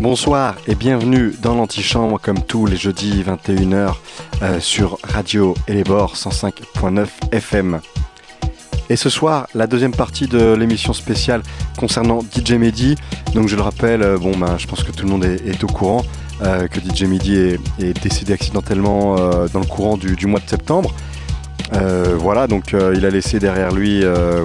Bonsoir et bienvenue dans l'Antichambre comme tous les jeudis 21h sur Radio Hellebore 105.9 FM. Et ce soir, la deuxième partie de l'émission spéciale concernant DJ Mehdi. Donc je le rappelle, je pense que tout le monde est au courant que DJ Mehdi est décédé accidentellement dans le courant du mois de septembre. Donc il a laissé derrière lui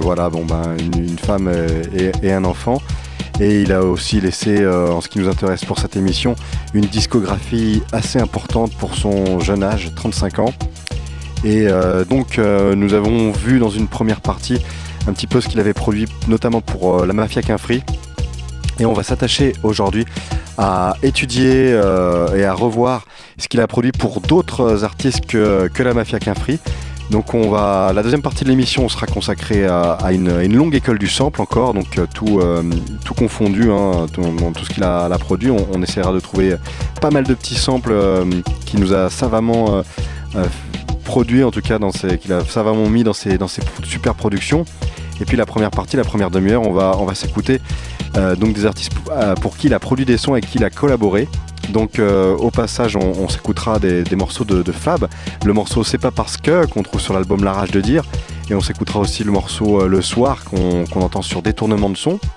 une femme et un enfant. Et il a aussi laissé, en ce qui nous intéresse pour cette émission, une discographie assez importante pour son jeune âge, 35 ans. Et nous avons vu dans une première partie un petit peu ce qu'il avait produit, notamment pour la Mafia Qu'un Free. Et on va s'attacher aujourd'hui à étudier et à revoir ce qu'il a produit pour d'autres artistes que la Mafia Qu'un Free. Donc la deuxième partie de l'émission sera consacrée à une longue école du sample encore, donc tout confondu, tout ce qu'il a produit. On essaiera de trouver pas mal de petits samples qu'il nous a savamment produit, en tout cas qu'il a savamment mis dans ses super productions. Et puis la première partie, la première demi-heure, on va s'écouter donc des artistes pour qui il a produit des sons et qui il a collaboré. Donc au passage on s'écoutera des morceaux de Fab, le morceau C'est pas parce que qu'on trouve sur l'album La Rage de Dire, et on s'écoutera aussi le morceau Le Soir qu'on entend sur Détournement de Son.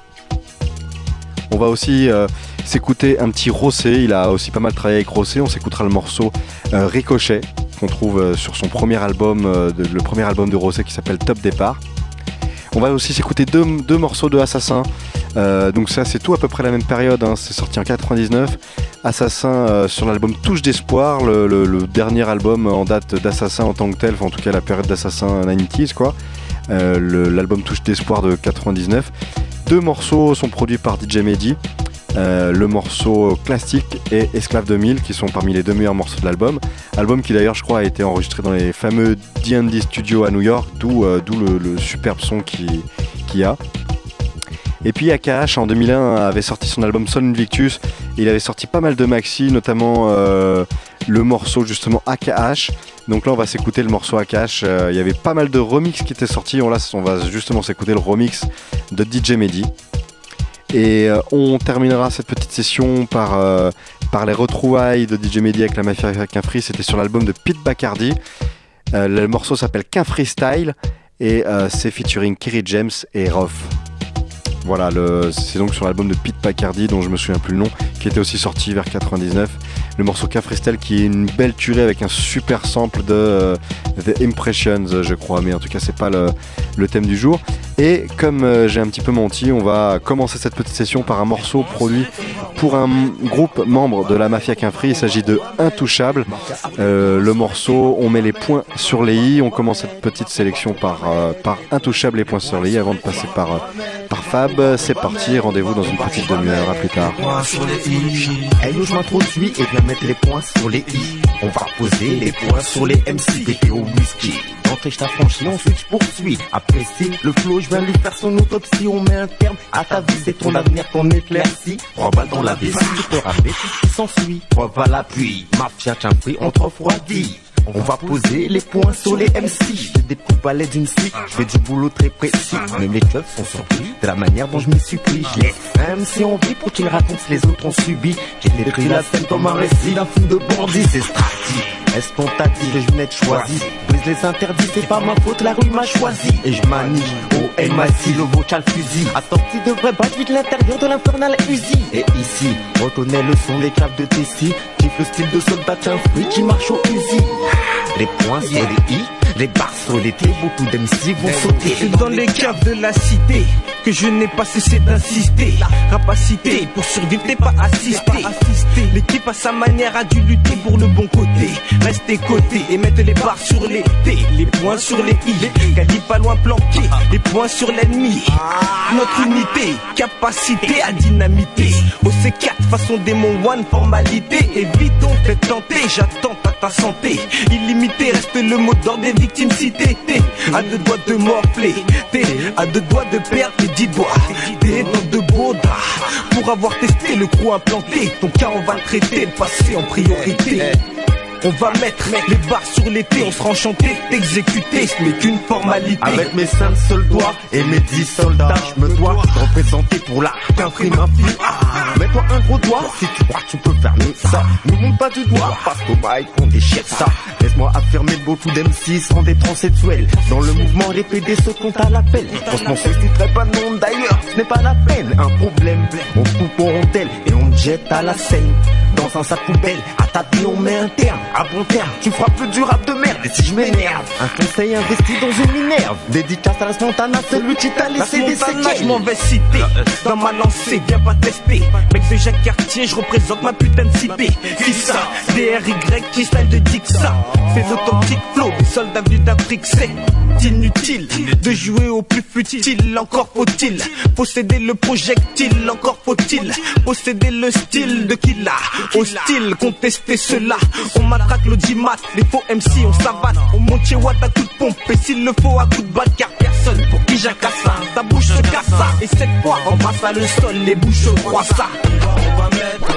On va aussi s'écouter un petit Rossé, il a aussi pas mal travaillé avec Rossé. On s'écoutera le morceau Ricochet qu'on trouve sur son premier album, le premier album de Rossé qui s'appelle Top Départ. On va aussi s'écouter deux morceaux de Assassin. Donc ça c'est tout à peu près la même période, c'est sorti en 99. Assassin sur l'album Touche d'Espoir, le dernier album en date d'Assassin en tant que tel, en tout cas la période d'Assassin 90s quoi. L'album Touche d'Espoir de 99. Deux morceaux sont produits par DJ Mehdi. Le morceau Classique et Esclave 2000 qui sont parmi les deux meilleurs morceaux de l'album. Album qui d'ailleurs je crois a été enregistré dans les fameux D&D Studios à New York, d'où le superbe son qu'il y a. Et puis AKH en 2001 avait sorti son album Sol Invictus. Et il avait sorti pas mal de maxi, notamment le morceau justement AKH. Donc là on va s'écouter le morceau AKH. Il y avait pas mal de remix qui étaient sortis. On va justement s'écouter le remix de DJ Mehdi. Et on terminera cette petite session par les retrouvailles de DJ Mehdi avec la Mafia Qu'un Free. C'était sur l'album de Pete Bacardi. Le morceau s'appelle Qu'un Freestyle et c'est featuring Kerry James et Roth. Voilà, c'est donc sur l'album de Pete Bacardi dont je me souviens plus le nom, qui était aussi sorti vers 99. Le morceau Qu'un Freestyle qui est une belle tuerie avec un super sample de The Impressions je crois, mais en tout cas c'est pas le thème du jour. Et comme j'ai un petit peu menti, on va commencer cette petite session par un morceau produit pour un groupe membre de la Mafia Qu'un Free. Il s'agit de Intouchable. Le morceau, on met les points sur les i. On commence cette petite sélection par Intouchable, les points sur les i, avant de passer par Fab. C'est parti, rendez-vous dans une petite demi-heure, à plus tard. Hey yo, je m'introduis et viens mettre les points sur les i. On va poser les points sur les MC, BP au whisky. D'entrée je t'affranchis, ensuite je poursuis. Apprécie le flow, je viens lui faire son autopsie. On met un terme à ta vie, c'est ton avenir qu'on éclaircit. 3 balles dans la vessie, tu peux rapper tout ce qui s'ensuit. Preuve à l'appui, Mafia Qu'un Free, on te refroidit. On va poser les points sur les MC. Je découpe à l'aide d'une scie, je fais du boulot très précis. Mais mes clubs sont surpris de la manière dont je m'y suis pris. Je laisse un MC en vie pour qu'il raconte ce que les autres ont subi. J'ai décrit la scène comme un récit d'un film de bandit. C'est strati, est-ce qu'on t'a dit que je venais de choisir? Brise les interdits, c'est pas ma faute, la rue m'a choisi. Et je manie au MIC, le vocal fusil. Assorti de vrais badges, vide l'intérieur de l'infernal Uzi. Et ici, reconnais le son, les caves de Tessie. Kiffe le style de soldat Qu'un Free qui marche au Uzi. Les points sur les i, les barres sur les t, beaucoup d'MC vont sauter. C'est dans les caves de la cité que je n'ai pas cessé d'insister. Rapacité, pour survivre t'es pas assisté. L'équipe à sa manière a dû lutter pour le bon côté. Rester coté et mettre les barres sur les t, les points sur les i. Calibre pas loin planqué, les points sur l'ennemi. Notre unité, capacité à dynamiter. Au C4, façon démon one, formalité. Évitons d'être tenté, j'attends à ta santé. Illimité reste le mot d'ordre des victimes citées. T'es à 2 doigts de morfler, t'es à 2 doigts de perdre tes 10 doigts. T'es dans de beaux dards pour avoir testé le crew implanté. Ton cas on va le traiter, le passé en priorité. On va mettre les barres sur l'été, on sera enchanté d'exécuter, ce n'est qu'une formalité. Avec mes 5 seuls doigts et mes 10 soldats, je me dois de représenter pour la Qu'un Free Mafia. Mets-toi un gros doigt, si tu crois que tu peux faire mieux ça. Ne monte pas du doigt, parce qu'au bail qu'on déchire ça. Laisse-moi affirmer beaucoup d'M6 sont des transsexuels. Dans le mouvement, les PD se comptent à l'appel. Franchement, ce ne serait pas le nom d'ailleurs, ce n'est pas la peine. Un problème, on coupe en rondelles et on me jette à la scène. Dans un sac poubelle, à ta vie on met un terme. À bon terme, tu feras plus du rap de merde. Et si je m'énerve, un conseil investi dans une minerve. Dédicace à la Montana, celui qui t'a laissé des séquelles. Je m'en vais citer, dans ma lancée, viens pas tester. Mec de Jacques Cartier, je représente ma putain de cité. Fissa, DRY, qui style de Dixa. Fais l'authentique flow, des soldats venus d'Afrique, c'est inutile de jouer au plus futile. Encore faut-il posséder le projectile. Encore faut-il posséder le style de Killa. Hostile, contester cela. On matraque l'audimat, les faux MC, on savate. On monte chez Watt à coup de pompe, et s'il le faut à coup de batte. Car personne pour qui j'accasse ça. Ta bouche se casse ça. Et cette fois, on passe à le sol, les bouches croient ça. On va mettre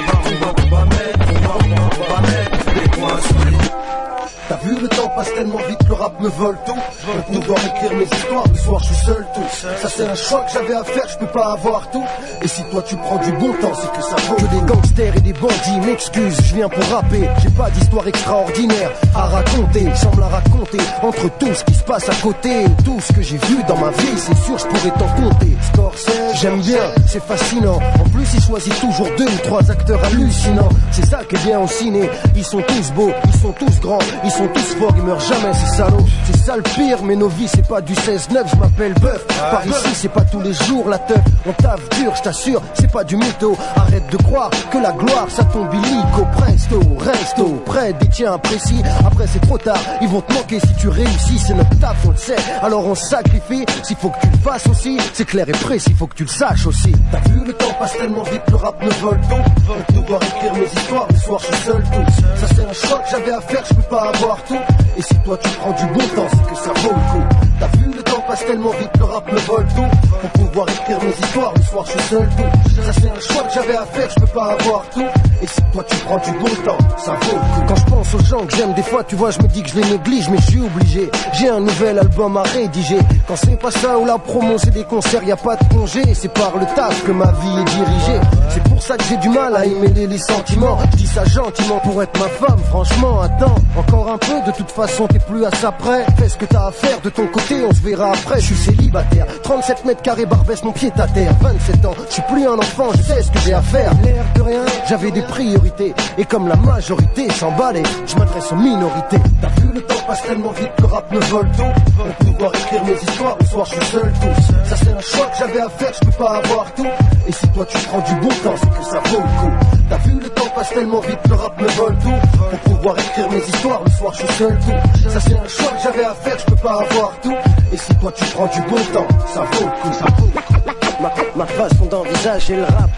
les points sur les... T'as vu, le temps passe tellement vite, le rap me vole tout. Pour pouvoir écrire mes histoires, le soir je suis seul tout. Ça c'est un choix que j'avais à faire, je peux pas avoir tout. Et si toi tu prends du bon temps, c'est que ça vaut. Que des gangsters et des bandits m'excusent, je viens pour rapper. J'ai pas d'histoire extraordinaire à raconter, sans me la raconter. Entre tout ce qui se passe à côté et tout ce que j'ai vu dans ma vie, c'est sûr je pourrais t'en compter. Scorsese, j'aime bien, c'est fascinant. En plus il choisit toujours 2 ou 3 acteurs hallucinants. C'est ça qui est bien au ciné, ils sont tous beaux, ils sont tous grands, ils sont tous forts, ils meurent jamais ces salauds. C'est ça le pire, mais nos vies c'est pas du 16-9, je m'appelle Bœuf. Par ici c'est pas tous les jours la teuf. On taffe dur, je t'assure, c'est pas du mytho. Arrête de croire que la gloire ça tombe illico. Presto, resto, près des tiens précis. Après c'est trop tard, ils vont te manquer si tu réussis. C'est notre taf, on le sait, alors on sacrifie. S'il faut que tu le fasses aussi, c'est clair et précis, faut que tu le saches aussi. T'as vu, le temps passe tellement vite, le rap me vole tout. Pour pouvoir écrire mes histoires, le soir je suis seul tout. Ça c'est un choix que j'avais à faire, je peux pas avoir tout. Et si toi tu prends du bon temps, c'est que ça vaut le coup. T'as vu, le temps passe tellement vite, le rap me vole tout. Pour pouvoir écrire mes histoires, le soir je suis seul tout. Ça c'est un choix que j'avais à faire, je peux pas avoir tout. Et si toi tu prends du bon temps, ça vaut le coup. Quand je pense aux gens que j'aime, des fois tu vois je me dis que je les néglige, mais je suis obligé. J'ai un nouvel album à rédiger. Quand c'est pas ça ou la promo, c'est des concerts, y a pas de congé. C'est par le taf que ma vie est dirigée. C'est pour ça que j'ai du mal à aimer les sentiments. Je dis ça gentiment pour être ma femme, franchement attends. Encore un peu, de toute façon t'es plus à ça près. Fais ce que t'as à faire de ton côté, on se verra après. Je suis célibataire, 37 mètres carrés, Barbès, mon pied à terre. 27 ans, je suis plus un enfant, je sais ce que j'ai à faire. L'air de rien, j'avais des priorités. Et comme la majorité s'emballait, je m'adresse aux minorités. T'as vu, le temps passe tellement vite, le rap me vole tout. Pour pouvoir écrire mes histoires, le soir je suis seul tout. Ça c'est un choix que j'avais à faire, je peux pas avoir tout. Et si toi tu prends du bon temps, c'est que ça vaut le coup. T'as vu, le temps passe tellement vite, le rap me vole tout. Pour pouvoir écrire mes histoires, le soir je suis seul tout. Ça c'est un choix que j'avais à faire, je peux pas avoir tout. Et si toi tu prends du bon temps, ça vaut le coup, ça vaut le coup. Ma façon d'envisager le rap.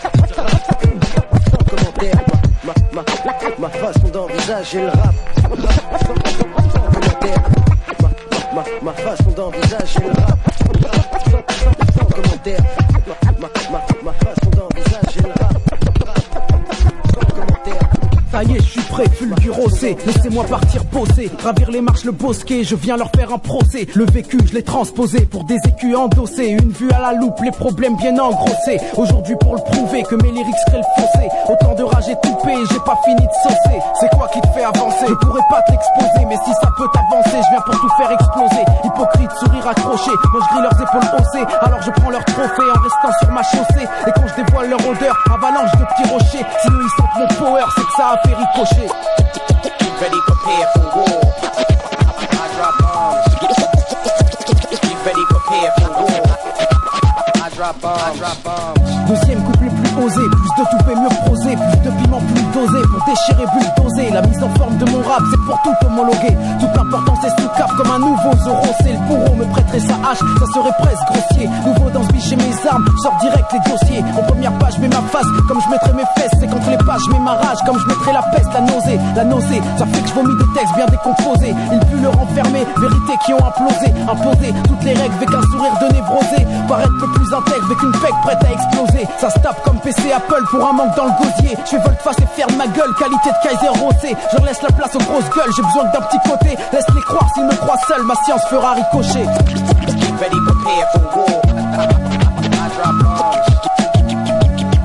Sans commentaire. Ma façon d'envisager le rap. Sans commentaire. Ma façon d'envisager le rap. Sans commentaire. Ma façon d'envisager le rap. Sans commentaire. Ça y est, je suis prêt, fulgurosé. Laissez-moi partir bosser, gravir les marches, le bosquet. Je viens leur faire un procès. Le vécu, je l'ai transposé pour des écus endossés. Une vue à la loupe, les problèmes bien engrossés. Aujourd'hui pour le prouver que mes lyrics seraient le foncé. Autant de rage étoupée, j'ai pas fini de saucer. C'est quoi qui te fait avancer? Je pourrais pas t'exposer, mais si ça peut t'avancer, je viens pour tout faire exploser. Hypocrite, sourire accroché, moi je grille leurs épaules haussées. Alors je prends leur trophée en restant sur ma chaussée. Et quand je dévoile leur odeur, avalanche de petits rochers. Sinon ils sentent mon power, c'est que ça a fait ricocher. Ready, prepare for war. I drop bombs. Be ready, prepare for war. I drop bombs. Deuxième couplet plus osé, plus de toupet mieux prosé, plus de piment plus dosé pour déchirer bulldozer. La mise en forme de mon rap c'est pour tout homologuer. Toute l'importance est sous cap comme un nouveau Zoro. C'est le bourreau me prêterait sa hache, ça serait presque grossier. Nouveau dans ce biche et mes armes, sors direct les dossiers. En première page mets ma face, comme je mettrais mes fesses. Et contre les pages mets ma rage, comme je mettrais la peste. La nausée, ça fait que je vomis des textes bien décomposés. Ils puent le renfermer, vérités qui ont implosé. Imposé toutes les règles avec un sourire de névrosé. Paraître le plus intègre avec une pec prête à exploser. Ça se tape comme PC Apple pour un manque dans le gosier. Je fais volte-face et ferme ma gueule, qualité de Kaiser Rosé. Je leur laisse la place aux grosses gueules, j'ai besoin d'un petit côté. Laisse-les croire s'ils me croient seul, ma science fera ricocher. Get ready, prepare for war. I drop bombs. Get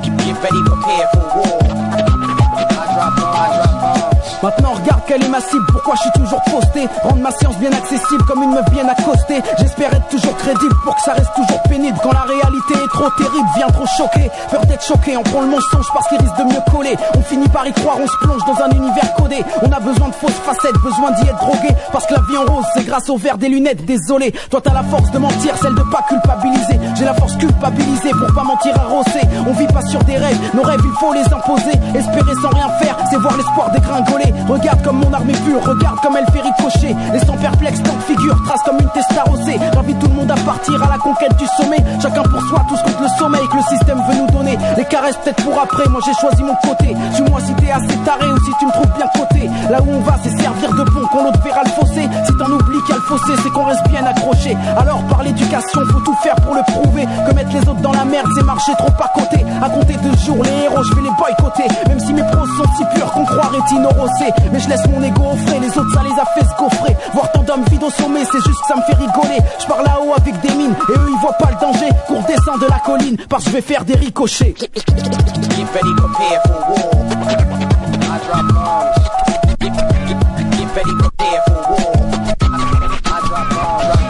ready, prepare for war. I drop bombs. Maintenant regarde quelle est ma cible, pourquoi je suis toujours posté. Rendre ma science bien accessible comme une meuf bien accostée. J'espère être toujours crédible pour que ça reste toujours pénible. Quand la réalité est trop terrible, vient trop choquer. Peur d'être choqué, on prend le mensonge parce qu'il risque de mieux coller. On finit par y croire, on se plonge dans un univers codé. On a besoin de fausses facettes, besoin d'y être drogué. Parce que la vie en rose, c'est grâce au verre des lunettes, désolé. Toi t'as la force de mentir, celle de pas culpabiliser. J'ai la force culpabilisée pour pas mentir à rosser. On vit pas sur des rêves, nos rêves il faut les imposer. Espérer sans rien faire, c'est voir l'espoir dégringoler. Regarde comme mon arme est pure, regarde comme elle fait ricocher. Laissant perplexe tant de figures, trace comme une testarosée. J'invite tout le monde à partir à la conquête du sommet. Chacun pour soi, tous contre le sommeil que le système veut nous donner. Les caresses peut-être pour après, moi j'ai choisi mon côté. Suis-moi si t'es assez taré ou si tu me trouves bien coté. Là où on va c'est servir de pont, qu'on l'autre verra le fossé. Si t'en oublies qu'il y a le fossé, c'est qu'on reste bien accroché. Alors par l'éducation, faut tout faire pour le prouver. Que mettre les autres dans la merde, c'est marcher trop à côté. À compter 2 jours, les héros, je vais les boycotter. Même si mes pros sont si purs qu'on croit rétinorosé. Mais je laisse mon ego au frais, les autres ça les a fait se coffrer. Voir tant d'hommes vides au sommet, c'est juste que ça me fait rigoler. Je pars là-haut avec des mines, et eux ils voient pas le danger. Qu'on redescend de la colline, parce que je vais faire des ricochets. Get ready, prepare for war. I drop bombs. Get ready, prepare for war. I drop bombs.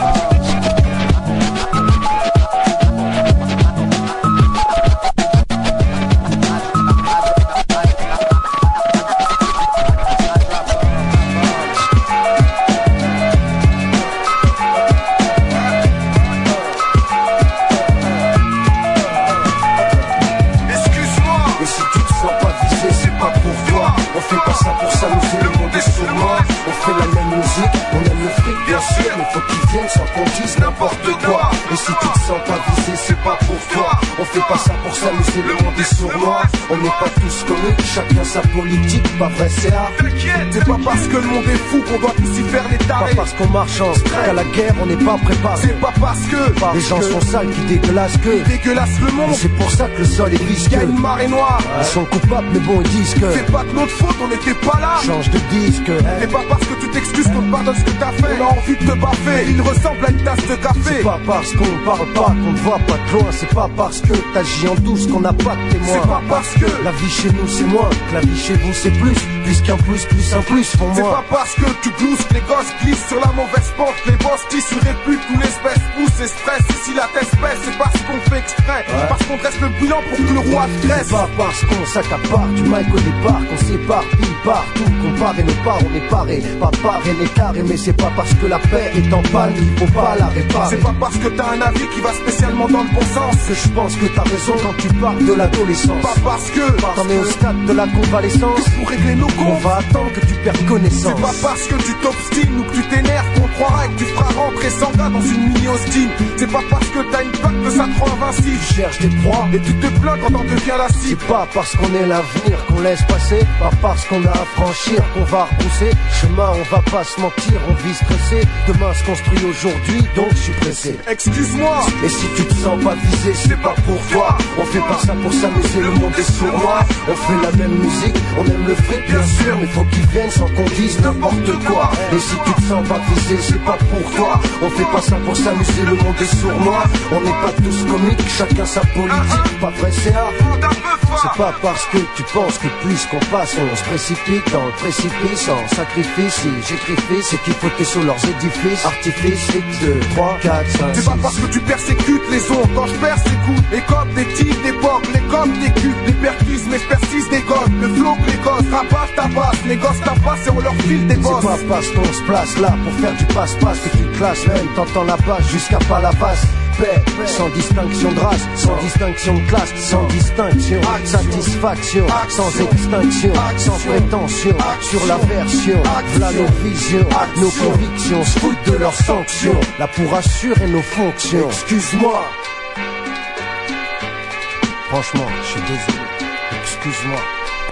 Faut qu'ils viennent sans qu'on dise n'importe quoi. Et si tu te sens pas visé, c'est pas pour toi. On fait pas ça pour s'amuser, le monde est sournois. On n'est pas tous comiques, chacun sa politique. Pas vrai, c'est art. C'est pas parce que le monde est fou qu'on doit tous y faire les tarés. Pas parce qu'on marche en stress qu'à la guerre on n'est pas préparé. C'est pas parce que les gens sont sales qui dégueulassent que dégueulasse le monde. C'est pour ça que le sol est visqueux. Y'a une marée noire. Ils sont coupables mais bon ils disent que c'est pas de notre faute, on n'était pas là. Change de disque. C'est pas parce que tu t'excuses qu'on te pardonne ce que t'as fait. On a envie de te baffer. Il ressemble à une tasse de café. C'est pas parce qu'on parle pas qu'on te voit pas de loin. C'est pas parce que t'agis en douce qu'on n'a pas de témoin. C'est pas parce que la vie chez nous c'est moins, que la vie chez vous c'est plus. Puisqu'un plus un plus font moins. C'est pas parce que tu glousses que les gosses glissent sur la mauvaise pente. Les boss tissent une répute, tous l'espèce pousse et stress. Et si la tête pèse, c'est parce qu'on fait exprès. Parce qu'on dresse le bilan pour que le roi te dresse. C'est pas parce qu'on s'accapare du mic au départ qu'on s'éparpille partout. Comparer nos parts, on est paré. Pas paré n'est carré, mais c'est pas parce que la paix est en panne qu'il faut pas la réparer. C'est pas parce que t'as un avis qui va spécialement dans le bon sens que je pense que t'as raison quand tu parles de l'adolescence. Pas parce que t'en es au stade de la convalescence que pour régler nos comptes on va attendre que tu perds connaissance. C'est pas parce que tu t'obstines ou que tu t'énerves qu'on croira et que tu feras rentrer sans gars dans une mini-hostine. C'est pas parce que t'as une patte que ça te rend invincible. Tu cherches des proies et tu te plains quand on devient la cible. C'est pas parce qu'on est l'avenir qu'on laisse passer. Pas parce qu'on a à franchir qu'on va repousser. Chemin on va pas se mentir, on vit stressé. Demain se construit aujourd'hui, donc je suis pressé. Excuse-moi. Et si tu te sens pas visé, c'est pas pour toi. On fait pas ça pour s'amuser, le monde est sournois. On fait la même musique, on aime le fric bien sûr. Mais faut qu'ils viennent sans qu'on dise n'importe quoi. Et si tu te sens pas visé, c'est pas pour toi. On fait pas ça pour s'amuser, le monde est sournois. On n'est pas tous comiques, chacun sa politique. Pas vrai, c'est art. C'est pas parce que tu penses que plus qu'on passe, on se précipite dans le précipice sans sacrifice. Si j'écrifie, c'est qu'il faut t'es sur leurs édifices. Artifice, 2, 3, 4, 5, 6. C'est pas parce que tu persécutes les ondes. Quand je persécute, les codes des types d'époque, les codes des cubes, les perquises, mais je persiste des gosses. Le flow que les gosses, rapace, tabasse, les gosses tabassent et on leur file des bosses. C'est pas parce qu'on se place là pour faire du passe-passe que tu te classes même. T'entends la basse jusqu'à pas la basse. Paix, sans distinction de race, sans distinction de classe, sans distinction, satisfaction, sans extinction, sans prétention, sur la version, v'là nos visions, nos convictions, se foutent de leurs sanctions, là pour assurer nos fonctions. Excuse-moi, franchement, je suis désolé, excuse-moi,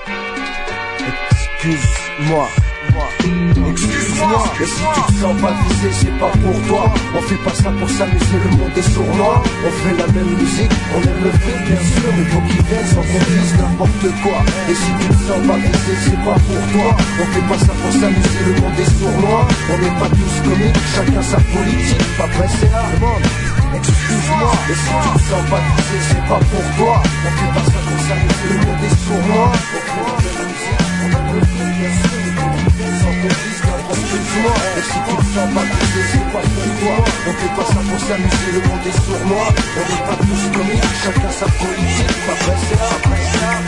excuse-moi. Excuse-moi. Et si tu te sens pas visé, c'est pas pour toi. On fait pas ça pour s'amuser, le monde est sournois. On fait la même musique, on aime le fric bien sûr. Mais faut qu'ils viennent sans qu'on dise n'importe quoi. Et si tu te sens pas visé, c'est pas pour toi. On fait pas ça pour s'amuser, le monde est sournois. On n'est pas tous comiques, chacun sa politique. Pas vrai, c'est là. excuse-moi. Et si tu te sens pas visé, c'est pas pour toi. On fait pas ça pour s'amuser, le monde est sournois. On fait de la musique, on a le feu, bien sûr. Sans ton disque, excuse-moi. Et si tu te sens pas visé, c'est pas pour toi. On fait pas ça pour s'amuser, le monde est sournois. On n'est pas tous comiques, chacun sa politique. Après c'est là, après c'est là.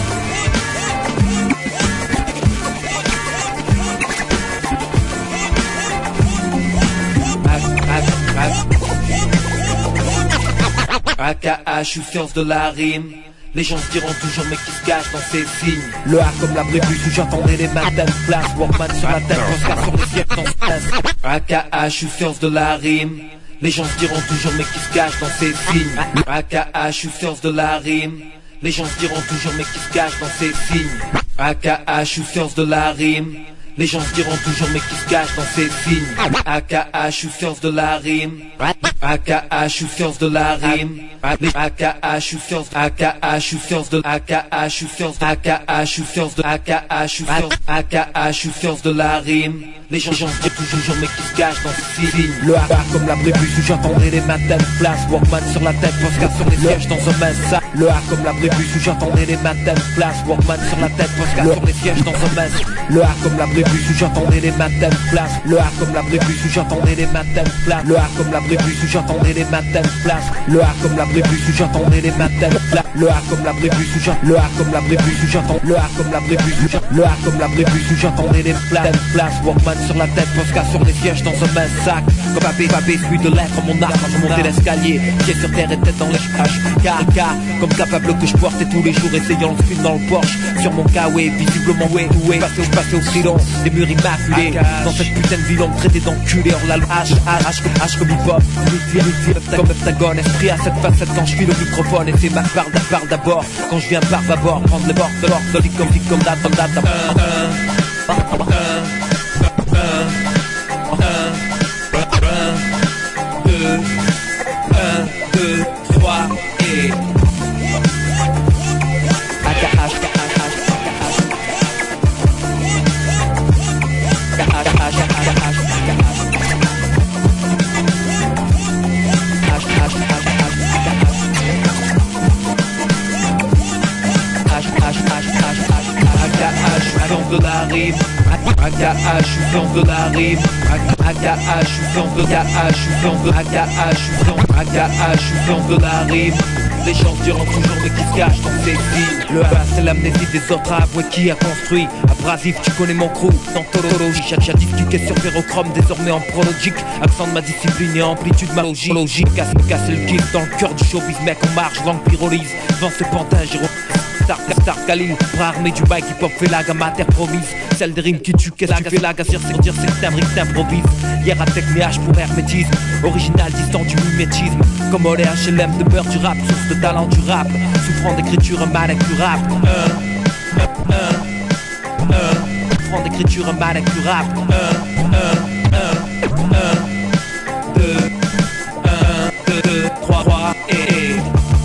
AKA, je suis fiance de la rime. Les gens se diront toujours mais qui se cache dans ces signes. Le A comme la prévue, où j'entendais les matins de place. Walkman sur la tête, Oscar sur les sièges dans ce place. AKA, je suis fiance de la rime. Les gens se diront toujours mais qui se cache dans ces signes. AKA, je suis fiance de la rime. Les gens se diront toujours mais qui se cache dans ces signes. AKA, je suis fiance de la rime. Les gens se diront toujours mais qui se cache dans ces signes. AKA, je suis fiance de la rime. AKA, je suis fiance de la rime. AKA, je suis fiance. AKA, je suis fiance de. AKA, je suis fiance. AKA, je suis fiance de. AKA, je suis fiance. AKA, je suis fiance de la rime. Les gens se disent toujours mais qui se cachent dans ces signes. Le A comme la prévue, où j'entendrai les matins de place. Walkman sur la tête, Oscar sur les sièges dans un mince sac. Le A comme la prévue, où j'entendrai les matins de place. Walkman sur la tête, Oscar sur les sièges dans un mince. Le A comme la prévue, où j'entendrai les matins de place. Le A comme la prévue, où j'entendrai les matins de place. Le A comme la prévue, où j'entendrai les matins de place. Le A comme la prévue, où j'entendrai les matins de place. Le A comme la prévue, où j'entends. Le A comme la prévue, où j'entends. Le A comme la prévue, où j'entends. Le A comme la prévue, où j'entendrai les matins de place. Walkman sur la tête, Posca sur les sièges dans un mince sac. Comme Papé suit de lettres, mon arme je montais l'escalier. Pieds sur terre et tête dans les HK. Comme capable que je portais tous les jours, essayant le film dans le Porsche. Sur mon K.O.E. visiblement doué. Passé au freelance, des murs immaculés. Dans cette putain de ville, on me traitait d'enculé. Hors la H comme hip-hop. Comme heptagone, esprit à cette facette quand je file le microphone. Et c'est ma part d'abord. Quand je viens par d'abord, prendre les bords de l'or. Comme date. 1, 2, 3 et de la rime. AKA, je suis fiance de la rime. AKA, je suis fiance de AKA, je suis fiance de AKA, je suis fiance AKA, je suis fiance de la rime. Les gens se diront toujours mais qui se cachent dans ces signes. Le A c'est l'amnésie des autres à avouer qui a construit. Abrasif, tu connais mon crew, d'anthologie. J'ai discuté sur ferrochrome, désormais en prologique. Accent de ma discipline et amplitude ma logique. Casser le kiff dans le cœur du showbiz, mec en marche, langue pyrolyse. Vent ce pantin, gyro. Star Khalil, bras armé du bail qui pop fait la gamme à terre promise. Celle des rimes qui tue, qu'est-ce que tu fais la gasse, c'est dire c'est un brick t'improvise. Hier à tech mais H pour hermétisme. Original distant du mimétisme. Comme Olé HLM de beurre du rap, source de talent du rap. Souffrant d'écriture mal incurable. Souffrant d'écriture mal incurable. 2, 3 et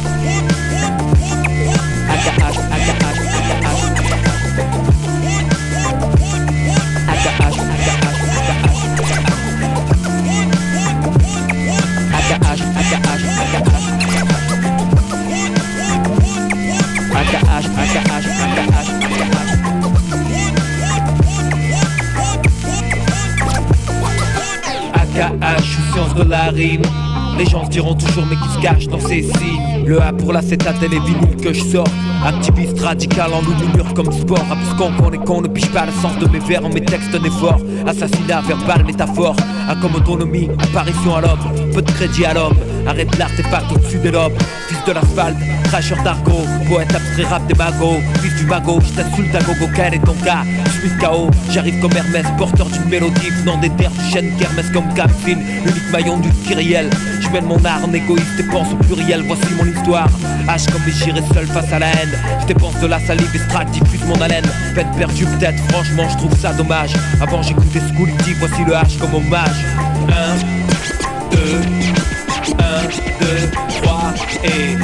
AKA, je suis fiance de la rime. Les gens se diront toujours mais qui se cachent dans ces signes. Le A pour l'acétate et les vinyles que je sors. Activiste radical en luminure comme sport. Abscon qu'on ne piche pas le sens de mes vers en mes textes n'est fort. Assassinat verbal, métaphore. A comme autonomie, apparition à l'homme. Peu de crédit à l'homme. Arrête l'artefact au-dessus de l'homme. Fils de l'asphalte, cracheur d'argot. Poète abstrait rap des magots. Fils du magot, je t'insulte à gogo, quel est ton cas? Je suis KO, j'arrive comme Hermès, porteur d'une mélodie venant des terres du chêne Kermès comme Capfine, l'unique maillon du kyriel. Je mène mon art en égoïste et pense au pluriel. Voici mon histoire. H comme j'irai seul face à la haine. Je dépense de la salive extract, diffuse mon haleine. Peine perdue peut-être, franchement je trouve ça dommage. Avant j'écoutais Schoolity, voici le H comme hommage. 1, 2, 3 et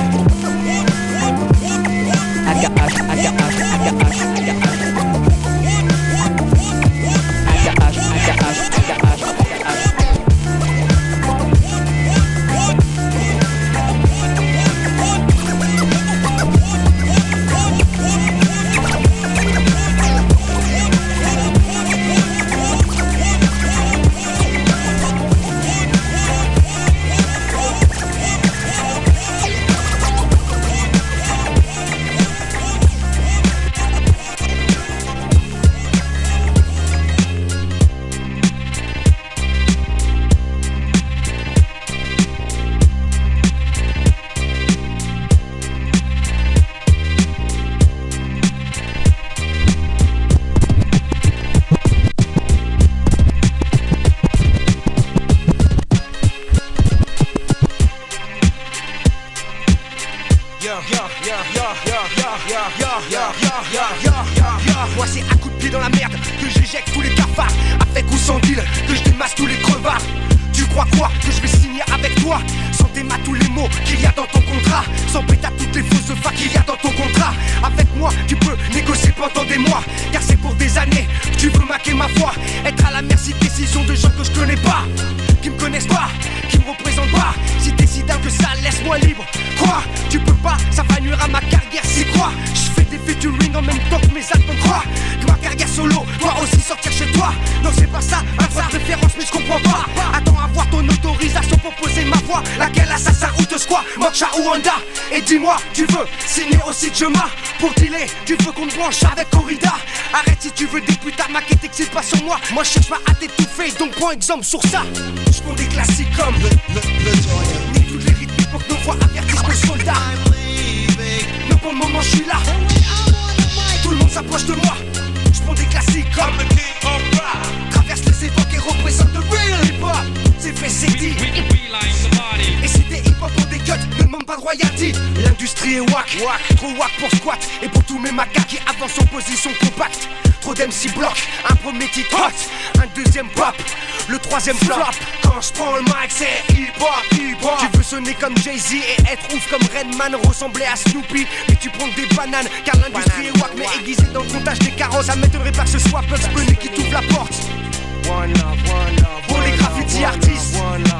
entendez-moi, car c'est pour des années que tu veux maquer ma voix. Être à la merci de décisions de gens que je connais pas, qui me connaissent pas, qui me représentent pas. Si t'es si dingue que ça, laisse-moi libre. Quoi? Tu peux pas, ça va nuire à ma carrière, c'est quoi? Je fais des featuring en même temps que mes albums, crois que ma carrière solo doit aussi sortir chez toi. Non c'est pas ça, un fois de référence mais je comprends pas. Attends à voir ton autorisation pour poser ma voix. Laquelle assassin ou te squat, Moksha ou Honda. Et dis-moi, tu veux signer aussi Jema pour dealer, tu veux qu'on te branche avec Corrida. Arrête si tu veux des putains, ma quête t'excite pas sur moi. Moi je cherche pas à t'étouffer, donc prends exemple sur ça. Je prends des classiques comme ni toutes les rythmes pour que nos voix avertissent nos soldats. Mais pour le moment je suis là, tout le monde s'approche de moi. Je prends des classiques comme The King of Rap, traverse les époques et représente the real hip-hop. C'est fait, c'est dit. Et si t'es hip-hop pour des cuts, ne demande pas de royalty. L'industrie est wack, trop wack pour squat. Et pour tous mes macaques qui avancent en position compacte. Trop d'MC bloc, un premier titre hot, un deuxième pop, le troisième flop. Quand je prends le mic c'est hip-hop, hip-hop. Tu veux sonner comme Jay-Z et être ouf comme Redman, ressembler à Snoopy, mais tu prends que des bananes. Car l'industrie est wack, mais aiguisée dans le comptage des carrosses. Ça m'étonnerait pas que ce soit Bugs Bunny qui t'ouvre la porte. Pour les graffiti artistes,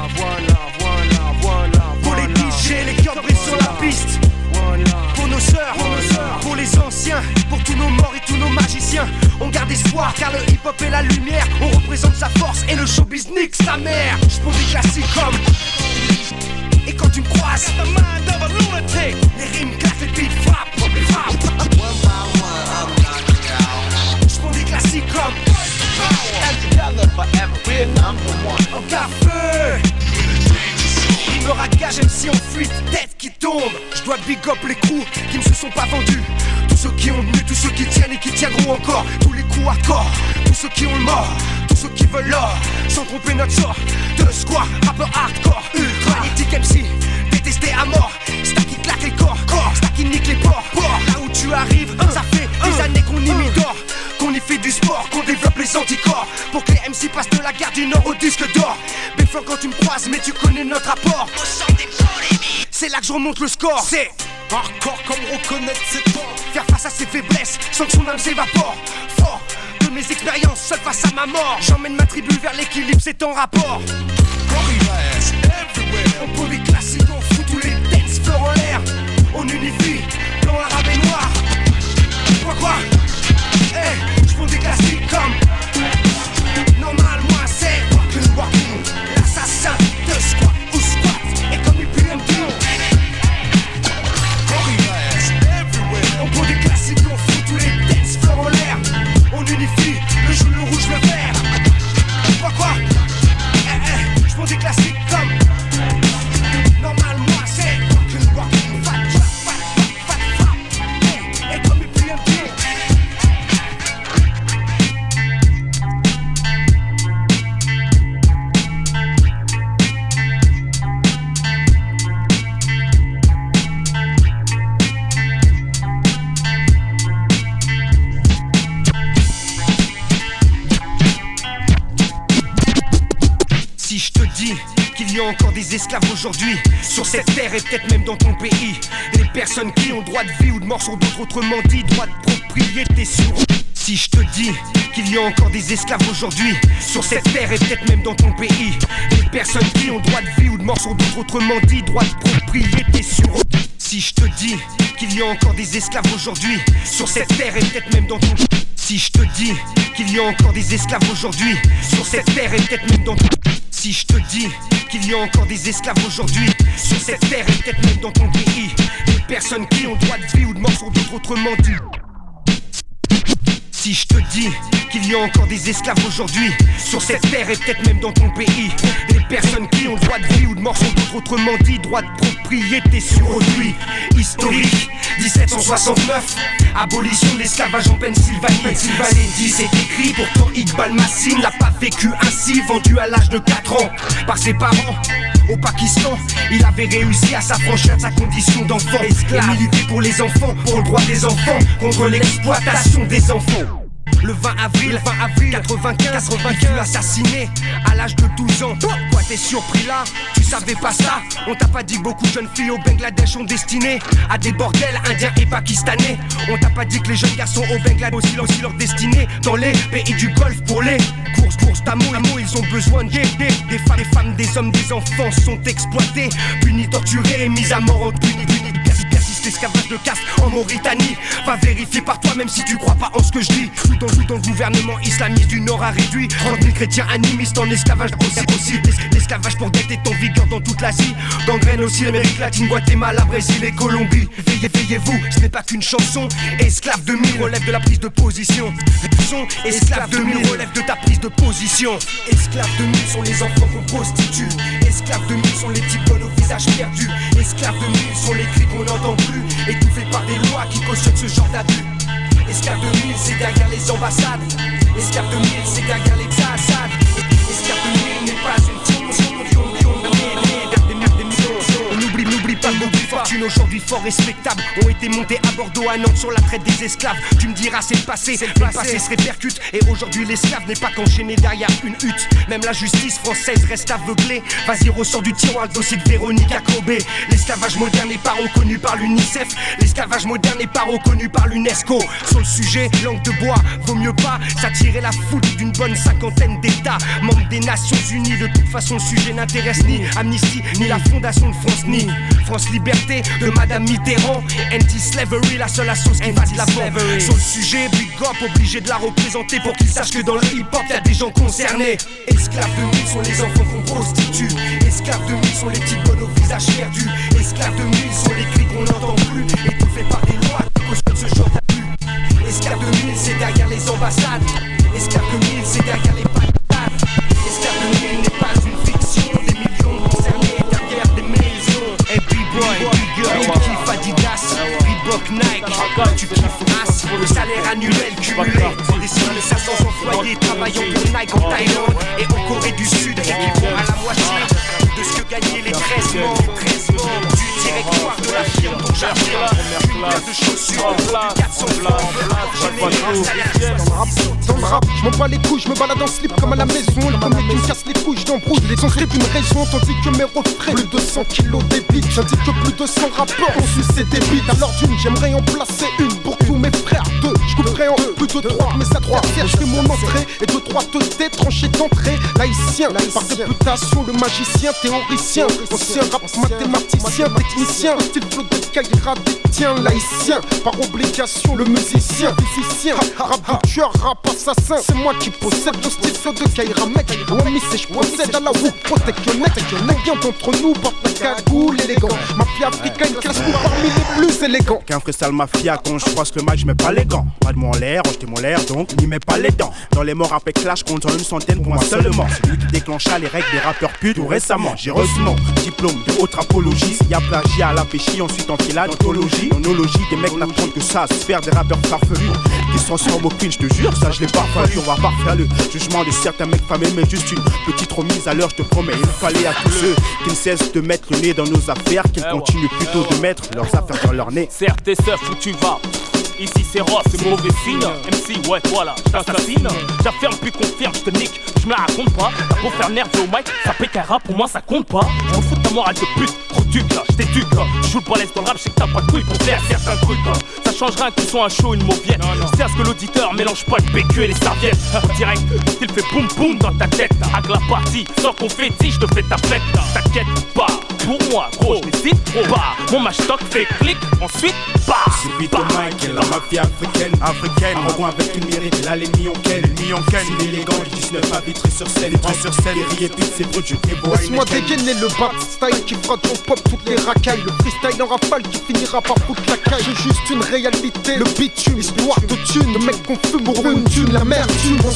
pour les DJ, les cœurs brisent sur la piste. Pour nos sœurs, pour les anciens, pour tous nos morts et tous nos magiciens. On garde espoir car le hip-hop est la lumière. On représente sa force et le showbiz nique sa mère. J'prends des classiques comme et quand tu me croises, les rimes claquent, les beats frappent. J'prends des classiques comme en café. Il me ragage même si en fuite, tête qui tombe. Je dois big up les crews qui ne se sont pas vendus. Tous ceux qui ont tenu, tous ceux qui tiennent et qui tiendront encore. Tous les coups hardcore, tous ceux qui ont le mort, tous ceux qui veulent l'or. Sans tromper notre sort, de squat, rappeur hardcore, ultra éthique MC, détesté à mort. Stack qui claque les corps, stack qui nique les ports. Là où tu arrives, ça fait des années qu'on y mit d'or. Qu'on y fait du sport, qu'on développe les anticorps. Pour que les MC passent de la gare du Nord au disque d'or. Béflant quand tu me croises, mais tu connais notre rapport. C'est là que je remonte le score. C'est hardcore comme reconnaître ses torts. Faire face à ses faiblesses sans que son âme s'évapore. Fort de mes expériences, seul face à ma mort. J'emmène ma tribu vers l'équilibre, c'est en rapport. On prend des classiques, on fout tous les dance floors en l'air. On unifie, blanc, arabe et noir. Quoi hey, je prends des classiques comme normalement c'est walking, l'assassin de squat ou squat. Et comme il pue un dion, on prend des classiques, on fout tous les dance floors en l'air. On unifie le jaune, le rouge, le vert. Quoi je prends des classiques comme normalement c'est walking, fat trap. Et comme il pue un dion. Si je te dis qu'il y a encore des esclaves aujourd'hui sur cette terre et peut-être même dans ton pays, des personnes qui ont droit de vie ou de mort sur d'autres, autrement dit droit de propriété sur. Si je te dis qu'il y a encore des esclaves aujourd'hui sur cette terre et peut-être même dans ton pays, des personnes qui ont droit de vie ou de mort sur d'autres, autrement dit droit de propriété sur. Si je te dis qu'il y a encore des esclaves aujourd'hui sur cette terre et peut-être même dans ton. Si je te dis qu'il y a encore des esclaves aujourd'hui sur cette terre et peut-être même dans ton. Si je te dis qu'il y a encore des esclaves aujourd'hui sur cette terre et peut-être même dans ton pays, des personnes qui ont droit de vie ou de mort sur d'autres, autrement dit. Si je te dis qu'il y a encore des esclaves aujourd'hui sur cette terre et peut-être même dans ton pays, des personnes qui ont droit de vie ou de mort sur d'autres, autrement dit droit de propriété sur autrui. Historique 1769, abolition de l'esclavage en Pennsylvanie. C'est dit, c'est écrit, pourtant Iqbal Massim l'a pas vécu ainsi. Vendu à l'âge de 4 ans par ses parents au Pakistan, il avait réussi à s'affranchir de sa condition d'enfant esclave et militer pour les enfants, pour le droit des enfants, contre l'exploitation des enfants. Le 20 avril 95, il fut assassiné à l'âge de 12 ans. Quoi, t'es surpris là? Tu savais pas ça? On t'a pas dit beaucoup de jeunes filles au Bangladesh ont destiné à des bordels indiens et pakistanais. On t'a pas dit que les jeunes garçons au Bangladesh aussi leur destinée dans les pays du Golfe pour les courses d'amour. Ils ont besoin des femmes, des hommes, des enfants sont exploités, punis, torturés, mis à mort en punis. L'esclavage de caste en Mauritanie. Va vérifier par toi même si tu crois pas en ce que je dis. Tout dans le gouvernement islamiste du Nord a réduit 30 000 chrétiens animistes en esclavage aussi. L'esclavage pour dette est en vigueur dans toute l'Asie. Gangrène aussi l'Amérique latine, Guatemala, Brésil et Colombie. Veillez-vous, ce n'est pas qu'une chanson. Esclave de mille relève de la prise de position. Esclave de mille relève de ta prise de position. Esclaves de mille sont les enfants qu'on prostitue. Esclaves de mille sont les types au visage perdu. Esclaves de mille sont les cris qu'on n'entend plus, étouffés par des lois qui cautionnent ce genre d'abus. Esclaves de mille, c'est derrière les ambassades. Esclaves de mille, c'est derrière les Assad. Esclaves de mille n'est pas une fiction. N'oublie pas nos fortunes aujourd'hui fort respectables ont été montées à Bordeaux, à Nantes sur la traite des esclaves. Tu me diras c'est le passé, mais le passé se répercute. Et aujourd'hui l'esclave n'est pas qu'enchaîné derrière une hutte. Même la justice française reste aveuglée. Vas-y, ressort du tiroir le dossier de Véronique Acrobé. L'esclavage moderne n'est pas reconnu par l'UNICEF. L'esclavage moderne n'est pas reconnu par l'UNESCO. Sur le sujet, langue de bois, vaut mieux pas s'attirer la foudre d'une bonne cinquantaine d'États membres des Nations Unies. De toute façon le sujet n'intéresse ni Amnesty, ni la Fondation de France, ni France Liberté de Madame Mitterrand. Anti-slavery, la seule sauce qui va de la vente. Sur le sujet, Big Up obligé de la représenter pour qu'ils sachent que dans le hip-hop y'a des gens concernés. Esclaves de mille sont les enfants qu'on prostitue. Esclaves de mille sont les petites bonnes au visage perdu. Esclaves de mille sont les cris qu'on n'entend plus, étouffés par des lois qui cautionnent ce genre d'abus. Esclaves de mille, c'est derrière les ambassades. Esclaves de mille, c'est derrière les patates. Esclaves de mille n'est pas une fiction. Des millions concernés derrière des maisons. Et B-Boy, Big kiff Adidas, Reebok, Nike, tu kiffes As, le salaire annuel cumulé des 6500 employés travaillant pour Nike en Thaïlande et en Corée du Sud équivalent à la moitié de ce que gagnaient les 13 membres du directoire de la firme dont j'apprends une paire de chaussures de 400 Dans le rap, je m'en bats les couilles, je me balade en slip comme à la maison. Le premier qui me casse les couilles, je l'embrouille. Son script une région, tandis que mes refrains plus de 100 kilos d'ébites. J'indique que plus de 100 rappeurs ont sucé des bites. Alors d'une, j'aimerais en placer une pour tous mes frères. Deux, je couperai en plus de 3 mais ça adversaires. Je fais mon entrée et de 3 teutés tranchés d'entrée. Laïcien, par députation, le magicien, théoricien, ancien rap mathématicien, technicien, style flow de Kaira détient. Laïcien, par obligation, le musicien, physicien, rap de tueur, rap assassin. C'est moi qui possède le style flow de Kaira, mec. Wami, c'est je procède à la roue, protect your neck. L'un d'entre nous porte la cagoule élégant. Mafia africaine, classe-nous parmi les plus élégants. Qu'un freestyle mafia, quand je croise le match, je mets pas les gants. Pas de moi en l'air, jeter mon l'air, donc n'y mets pas les dents. Dans les morts après clash, compte en une centaine pour moi seulement. Celui qui déclencha les règles des rappeurs putes tout récemment. J'ai reçu mon diplôme de haute apologie. S'il y a plagiat à la péchi, ensuite en filade, ontologie. Onologie, des mecs n'apprennent que ça, se faire des rappeurs farfelus qui se transforment au clean, je te jure, ça je l'ai pas fallu. On va pas faire le jugement de certains mecs fameux, mais juste une petite remise à l'heure, je te promets. Il fallait à tous ceux qui ne cessent de mettre le nez dans nos affaires, qu'ils continuent plutôt de mettre leurs affaires dans leur nez. Certes, t'es seuf où tu vas. Ici c'est Ross, c'est mauvais signe. MC, ouais, voilà, j't'assassine. J'affirme puis confirme, j'te nique, j'me la raconte pas. T'as beau faire nerveux au mic, ça pécara, pour moi ça compte pas. J'm'en fous de ta morale de pute, trop duc là, j't'éduque. J'joue le balèze dans le rap, j'sais que t'as pas de couilles pour faire certains trucs. Ça change rien qu'ils soient un show, une mauviette. C'est à ce que l'auditeur mélange pas le PQ et les serviettes. En direct, il fait boum boum dans ta tête. Hack la partie, sans confetti, j'te fais ta fête. T'inquiète pas, pour moi, gros, j'hésite pas. Mon match stock fait clic, ensuite, bah. C'est vite au mic, la mafia africaine, en rond avec une mérite, là les millions ken, c'est l'élégant du 19 à Vitry sur scène, guerrier pute, c'est brut, je prévois. Laisse-moi dégainer le bat style qui fera ton pop toutes les racailles. Le freestyle en rafale qui finira par foutre la caille. J'ai juste une réalité, le bitume, histoire de thune. Le mec qu'on fume pour une thune, la merde tue. On sorte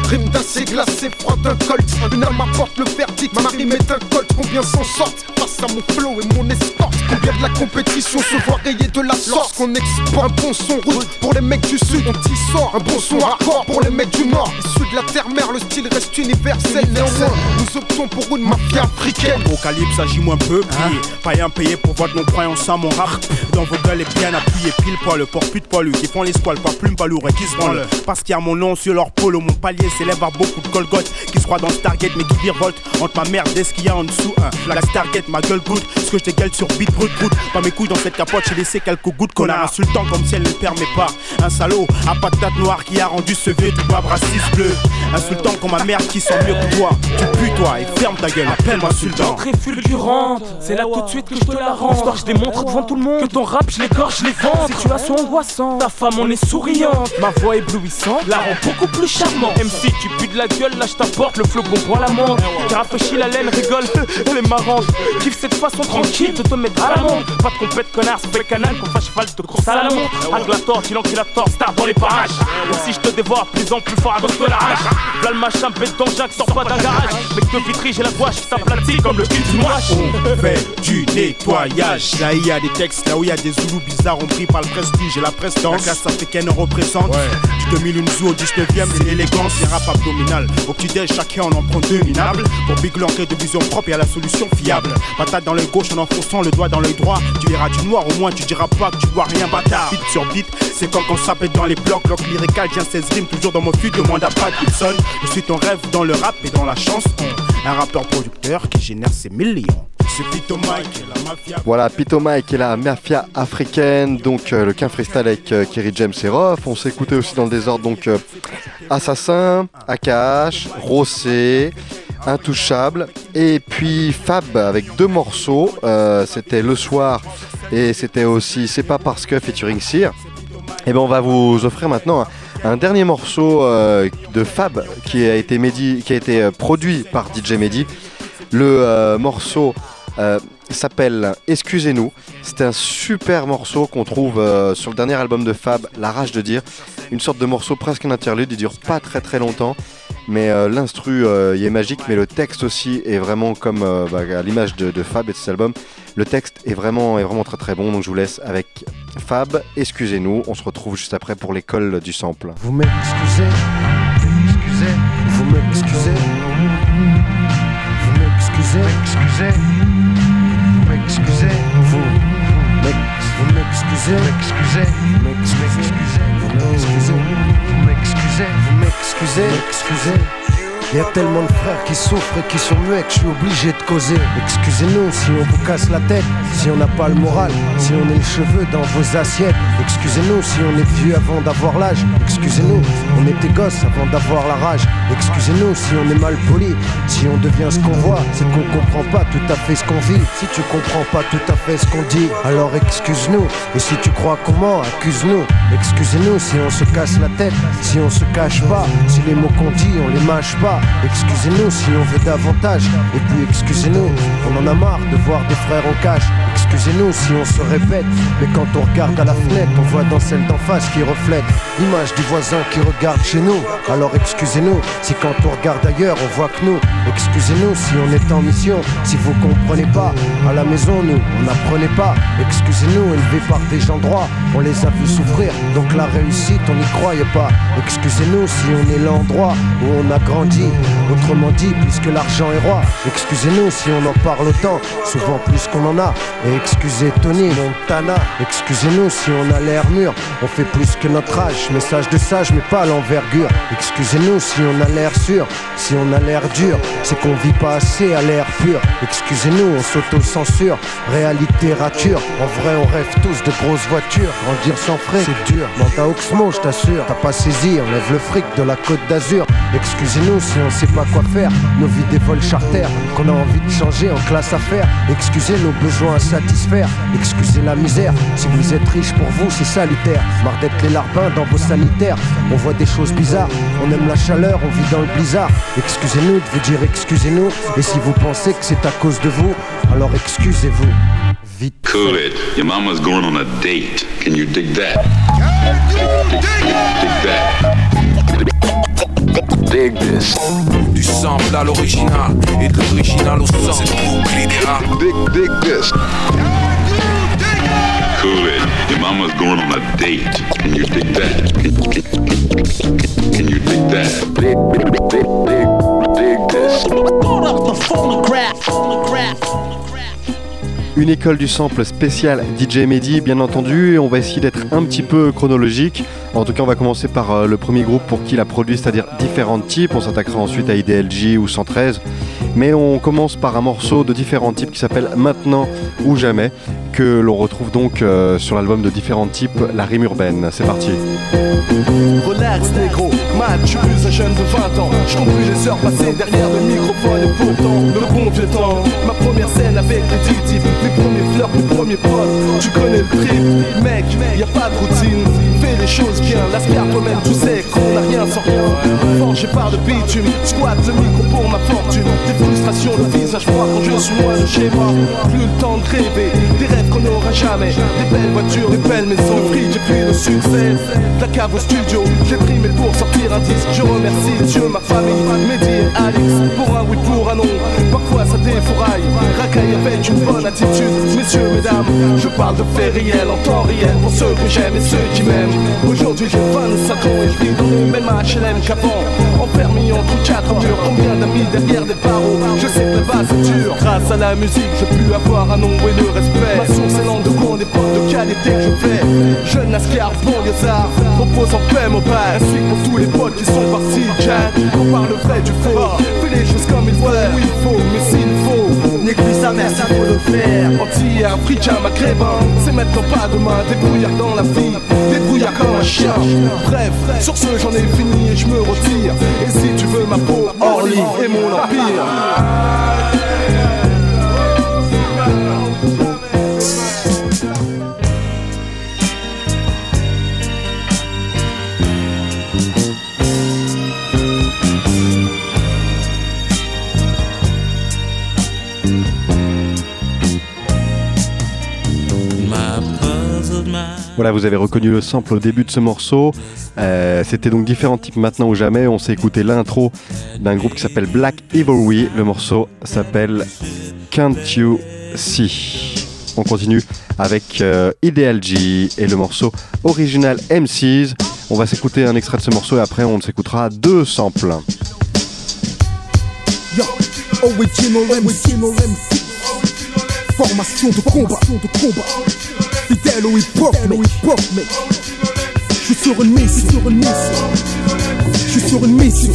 Rime d'assez glacé, froid d'un colt. Une âme apporte le verdict, ma rime est un colt. Combien s'en sortent face à mon flow et mon escorte? Combien de la compétition se voit rayer de la sorte? Qu'on exporte un bon son rude pour les mecs du sud, on t'y sort. Un bon son hardcore pour les mecs du nord. Issus de la terre-mère, le style reste universel. Néanmoins, nous optons pour une mafia africaine. Au calibre, s'agit moins peu plié. Païen payé pour votre non-croyance à mon rap. Dans vos gueules est bien appuyé, pile poil. Pour pute poilu, qui font les squales, pas plume, pas lourd et qui se branlent. Parce qu'il y a mon nom sur leur polo, mon palier s'élève à beaucoup de Golgoth. Qui se croient dans Stargate, mais qui virevolte entre ma merde et ce qu'il y a en dessous. La Stargate, ma gueule good. Ce que je dégueule sur beat brut. Pas mes couilles dans cette capote, j'ai laissé quelques gouttes, connard. Insultant comme si elle ne le permet pas. Un salaud à patate noire qui a rendu ce vieux du bab raciste bleu. Insultant comme ma mère qui sent mieux que toi. Tu pues toi et ferme ta gueule, appelle-moi sultan. Très fulgurante, c'est là tout de suite que je te la rends. Histoire je démontre devant tout le monde que ton rap je l'égorge, je les vends. Situation angoissante, ta femme on est souriante. Ma voix éblouissante, la rend beaucoup plus charmante. MC tu pues de la gueule, là je t'apporte le flow bon pour la menthe. Qui rafraîchit la laine, rigole, elle est marrante. Kiffe cette façon tranquille de te mettre à la montre. Pas de compète connard, c'est pas le canal qu'on fasse cheval de course à la montre. Avec la torche, il encule la torche, star dans les parages. Et si je te dévore, plus en plus fort à cause de la rage. V'là le machin, bête d'engin qui sort pas d'un garage. Mec de vitry, j'ai la gouache qui s'aplatit comme le cul du moche. On fait du nettoyage. Là il y a des textes, là où il y a des zoulous bizarres, on pris par le prestige et la prestance. La classe africaine représente du 2001 zoo au 19ème, c'est l'élégance, c'est rap abdominal. Au petit-déj, chacun on en prend deux minables. Pour Big l'enquête de vision propre et à la solution fiable. Patate dans l'œil gauche en enfonçant le doigt dans l'œil droit. Tu verras du noir, au moins tu diras pas que tu vois rien, bâtard. Beat sur beat, c'est comme quand ça pète dans les blocs. Bloc lyrical, j'ai 16 rimes, toujours dans mon fut, demande à Pat Gibson. Je suis ton rêve dans le rap et dans la chanson. Un rappeur producteur qui génère ses millions. C'est Pito Mike et la mafia. Voilà, Pito Mike et la mafia africaine. Donc le Quin Freestyle avec Kerry James et Rof. On s'est écouté aussi dans le désordre. Donc Assassin, AKH, Rossé, Intouchable. Et puis Fab avec deux morceaux. C'était Le Soir et c'était aussi C'est pas parce que featuring Cyr. Et ben on va vous offrir maintenant un dernier morceau de Fab qui a été produit par DJ Mehdi. Le morceau s'appelle Excusez-nous. C'est un super morceau qu'on trouve sur le dernier album de Fab, La Rage de Dire. Une sorte de morceau presque un interlude, il dure pas très longtemps. Mais l'instru il est magique, mais le texte aussi est vraiment comme à l'image de Fab et de cet album. Le texte est vraiment très bon, donc je vous laisse avec Fab, Excusez-nous. On se retrouve juste après pour l'école du sample. Vous m'excusez, vous m'excusez, vous m'excusez, vous m'excusez, vous m'excusez, vous m'excusez. Y a tellement de frères qui souffrent et qui sont muets que je suis obligé de causer. Excusez-nous si on vous casse la tête, si on n'a pas le moral, si on est les cheveux dans vos assiettes. Excusez-nous si on est vieux avant d'avoir l'âge. Excusez-nous, on était gosses avant d'avoir la rage. Excusez-nous si on est mal poli, si on devient ce qu'on voit, c'est qu'on comprend pas tout à fait ce qu'on vit. Si tu comprends pas tout à fait ce qu'on dit, alors excuse-nous. Et si tu crois qu'on ment, accuse-nous. Excusez-nous si on se casse la tête, si on se cache pas, si les mots qu'on dit on les mâche pas. Excusez-nous si on veut davantage. Et puis excusez-nous, on en a marre de voir des frères en cage. Excusez-nous si on se répète, mais quand on regarde à la fenêtre, on voit dans celle d'en face qui reflète l'image du voisin qui regarde chez nous. Alors excusez-nous si quand on regarde ailleurs, on voit que nous. Excusez-nous si on est en mission, si vous comprenez pas. À la maison, nous, on n'apprenait pas. Excusez-nous, élevés par des gens droits, on les a vus souffrir, donc la réussite, on n'y croyait pas. Excusez-nous si on est l'endroit où on a grandi. Autrement dit, puisque l'argent est roi. Excusez-nous si on en parle autant, souvent plus qu'on en a. Et excusez Tony Montana. Excusez-nous si on a l'air mûr, on fait plus que notre âge. Message de sage mais pas l'envergure. Excusez-nous si on a l'air sûr, si on a l'air dur, c'est qu'on vit pas assez à l'air pur. Excusez-nous, on s'auto-censure, réalité rature. En vrai on rêve tous de grosses voitures. Grandir sans frais, c'est dur. Dans ta Oxmo, je t'assure, t'as pas saisi, on lève le fric de la Côte d'Azur. Excusez-nous si on sait pas quoi faire, nos vies des vols charters, qu'on a envie de changer en classe à faire. Excusez nos besoins à satisfaire, excusez la misère. Si vous êtes riche pour vous c'est salutaire. Marre d'être les larbins dans vos sanitaires. On voit des choses bizarres, on aime la chaleur, on vit dans le blizzard. Excusez-nous de vous dire excusez-nous. Et si vous pensez que c'est à cause de vous, alors excusez-vous. Vite. Cool it. Your mama's going on a date. Can you dig that? Dig that. Dig this. Du sample à l'original et de l'original au sample. C'est le boucle idéal. Dig this. Cool it. Your mama's going on a date. Can you dig that? Can you dig that? Dig this. Hold up the phonograph. Une école du sample spéciale DJ Mehdi, bien entendu, et on va essayer d'être un petit peu chronologique. En tout cas, on va commencer par le premier groupe pour qui il a produit, c'est-à-dire différents types. On s'attaquera ensuite à IDLG ou 113. Mais on commence par un morceau de différents types qui s'appelle Maintenant ou Jamais, que l'on retrouve donc sur l'album de différents types, La Rime Urbaine. C'est parti. Relax négro, Matt, je suis plus un jeune de 20 ans. Je compte plus les heures passées derrière le microphone. Et pourtant, le bon vieux temps, ma première scène avec les 10 types, mes premiers fleurs, mes premiers potes. Tu connais le trip, mec, y'a pas de routine. Fais les choses bien, l'ascar toi-même, tu sais qu'on n'a rien sans rien. Forgé par le bitume, squatte le micro pour ma fortune. Des frustrations, le visage froid quand je suis loin de chez moi. Plus le temps de rêver, des rêves qu'on n'aura jamais. Des belles voitures, des belles maisons, le fric et puis le succès. La cave au studio, j'ai trimé pour sortir un disque. Je remercie Dieu, ma famille, Mehdi et Alex. Pour un oui, pour un non, parfois ça défouraille. Racaille avec une bonne attitude. Messieurs, mesdames, je parle de faits réels en temps réel. Pour ceux que j'aime et ceux qui m'aiment. Aujourd'hui j'ai 25 ans et je vis dans le même HLM qu'avant. Enfermé entre 4 murs, combien d'amis derrière des barreaux. Je sais que là-bas c'est dur. Grâce à la musique, j'ai pu avoir un nom et le respect. Ma source est l'ande de compte des potes de qualité que je fais. Jeune Ascar, bon lézard, repose en paix mon père. Ainsi que pour tous les potes qui sont partis, Jack. On parle le vrai du faux. Fais les choses comme il faut, où il faut, mais s'il faut. N'écoute sa mère, ça faut le faire. Anti-africain, maghrébin, c'est maintenant pas demain. Débrouillard dans la vie, débrouillard comme un chien. Bref, sur ce j'en ai fini et je me retire. Et si tu veux ma peau, Orly et mon empire. Voilà, vous avez reconnu le sample au début de ce morceau. C'était donc différents types Maintenant ou Jamais. On s'est écouté l'intro d'un groupe qui s'appelle Black Ivory. Le morceau s'appelle Can't You See. On continue avec IDLG et le morceau Original MCs. On va s'écouter un extrait de ce morceau et après on s'écoutera deux samples. Yo, original MC. Formation de combat. Fidèle au hip-hop, mec. Je suis sur une mission. Je suis sur une mission.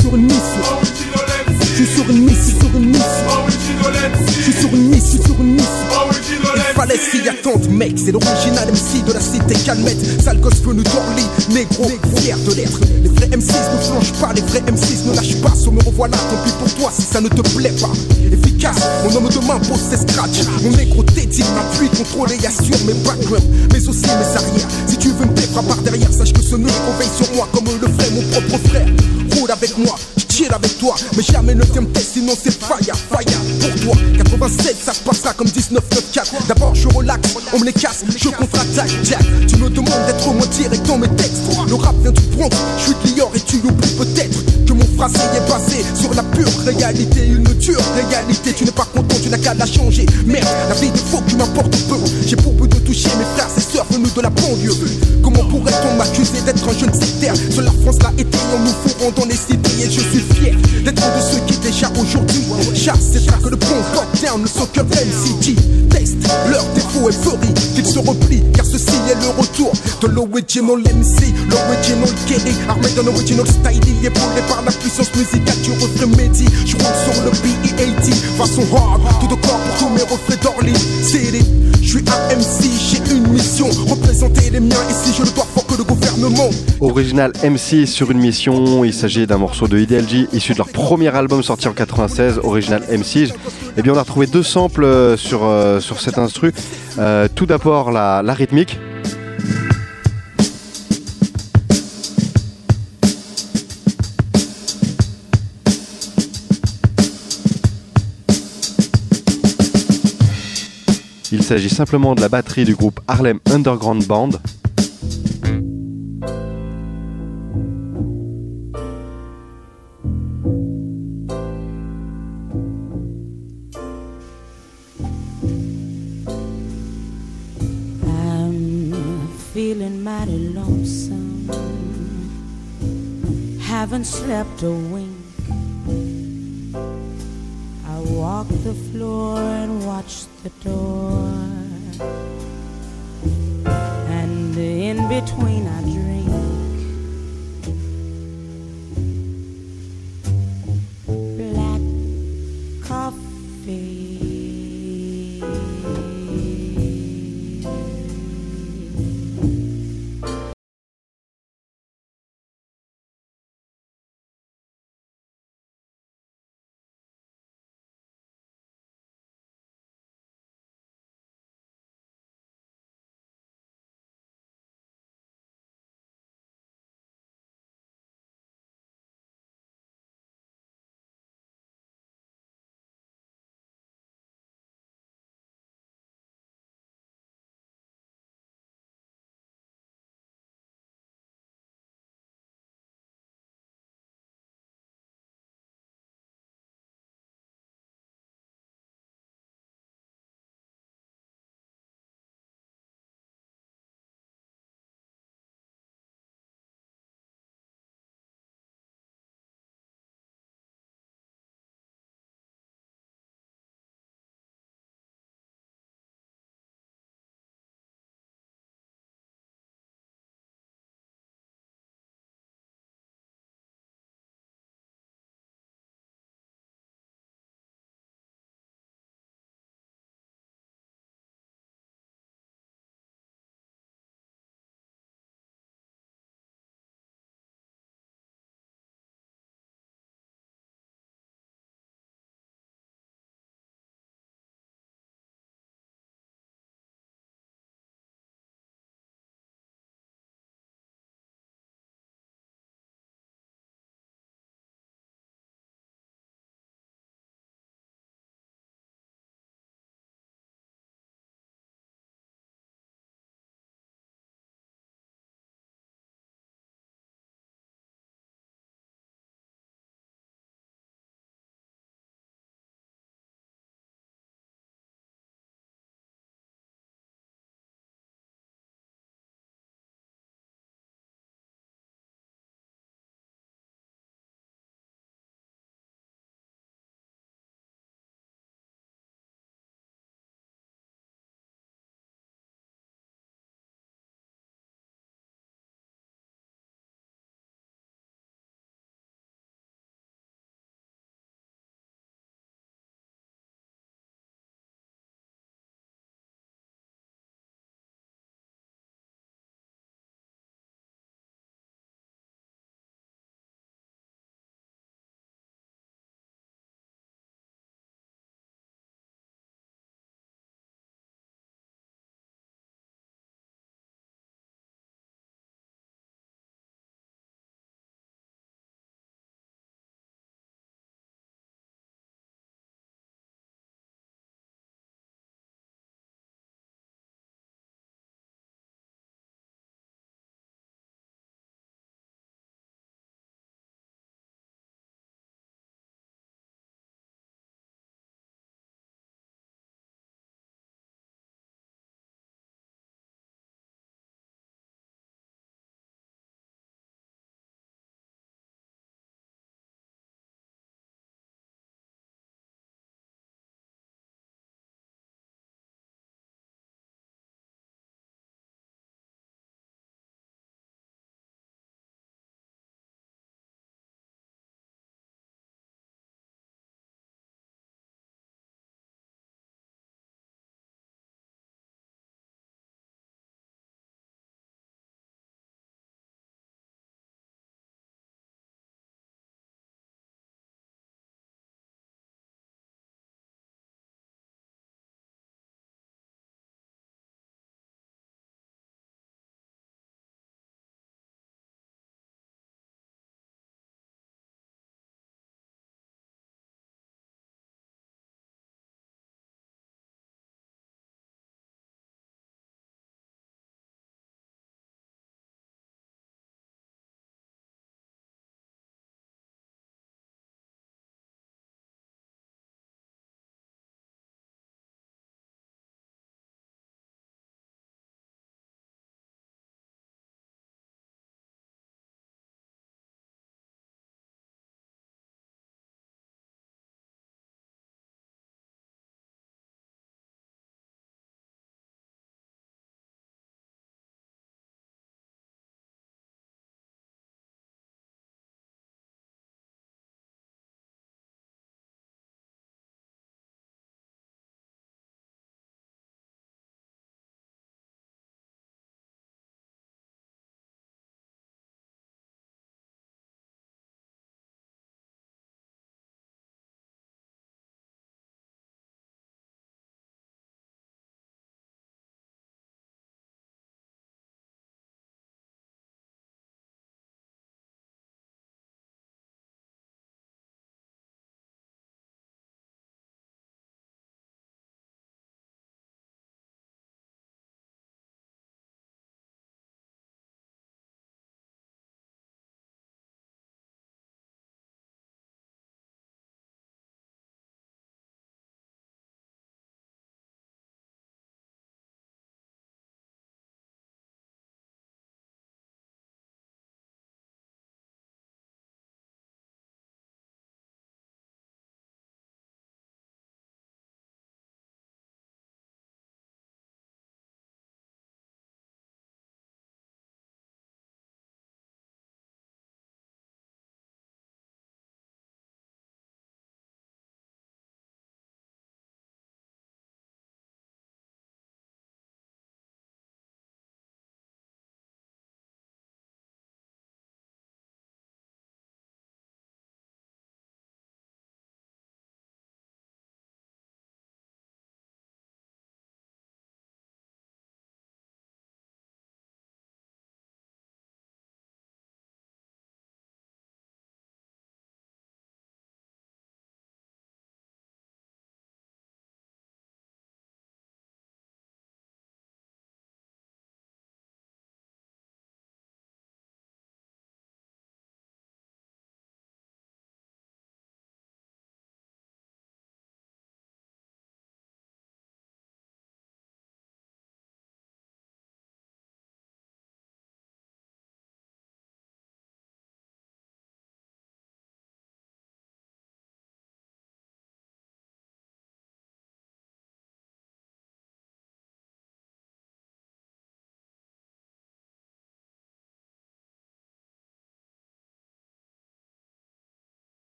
Il fallait s'y attendre, mec. C'est l'original MC de la cité calmette. Sale gosse venu d'Orly, négro, fier de l'être. Les vrais M6 ne flanchent pas, les vrais M6 ne lâchent pas. So me revoilà, tant pis pour toi si ça ne te plaît pas. Efficace, mon homme de main pose ses scratchs. Mon négro t'édite, m'appuie, contrôle et assure mes backgrounds, mais aussi mes arrières. Si tu veux me défra par derrière, sache que ce négro veille sur moi comme le ferait mon propre frère. Roule avec moi, chill avec toi, mais jamais ne viens me tester, sinon c'est fire pour toi. 87, ça se passera comme 1994. D'abord je relaxe, on me les casse, je contre-attaque, Jack. Tu me demandes d'être moins direct dans mes textes. Le rap vient du Bronx, je suis de Lior et tu oublies peut-être que mon phrasé est basé sur la pure réalité. Une dure réalité, tu n'es pas content, tu n'as qu'à la changer. Merde, la vie de faux qui m'importe peu. J'ai pour but de toucher mes frères et sœurs venus de la banlieue. Comment pourrait-on m'accuser d'être un jeune sectaire? Seule la France l'a été en nous fourrant dans les cités. Et je suis fier d'être un de ceux qui déjà aujourd'hui chassent. C'est là que le bon top-down, le soccer MCG teste leur défaut et ferie qu'ils se replient, car ceci est le retour de l'original MC, l'original Kelly, armé d'un original style, épaulé par la puissance musicale du refrain Mehdi. Je roule sur le BE80, façon hard, tout de corps pour tous mes refrains d'Orly City. Je suis un MC, j'ai une mission, représenter les miens, et si je le dois fort que le gouvernement. Original MC sur une mission, il s'agit d'un morceau de IDLG issu de leur premier album sorti en 96, Original MCs. Et bien on a retrouvé deux samples sur cet instru. Tout d'abord la rythmique. Il s'agit simplement de la batterie du groupe Harlem Underground Band. haven't slept a wink. I walk the floor and watch the door, and in between I drink black coffee.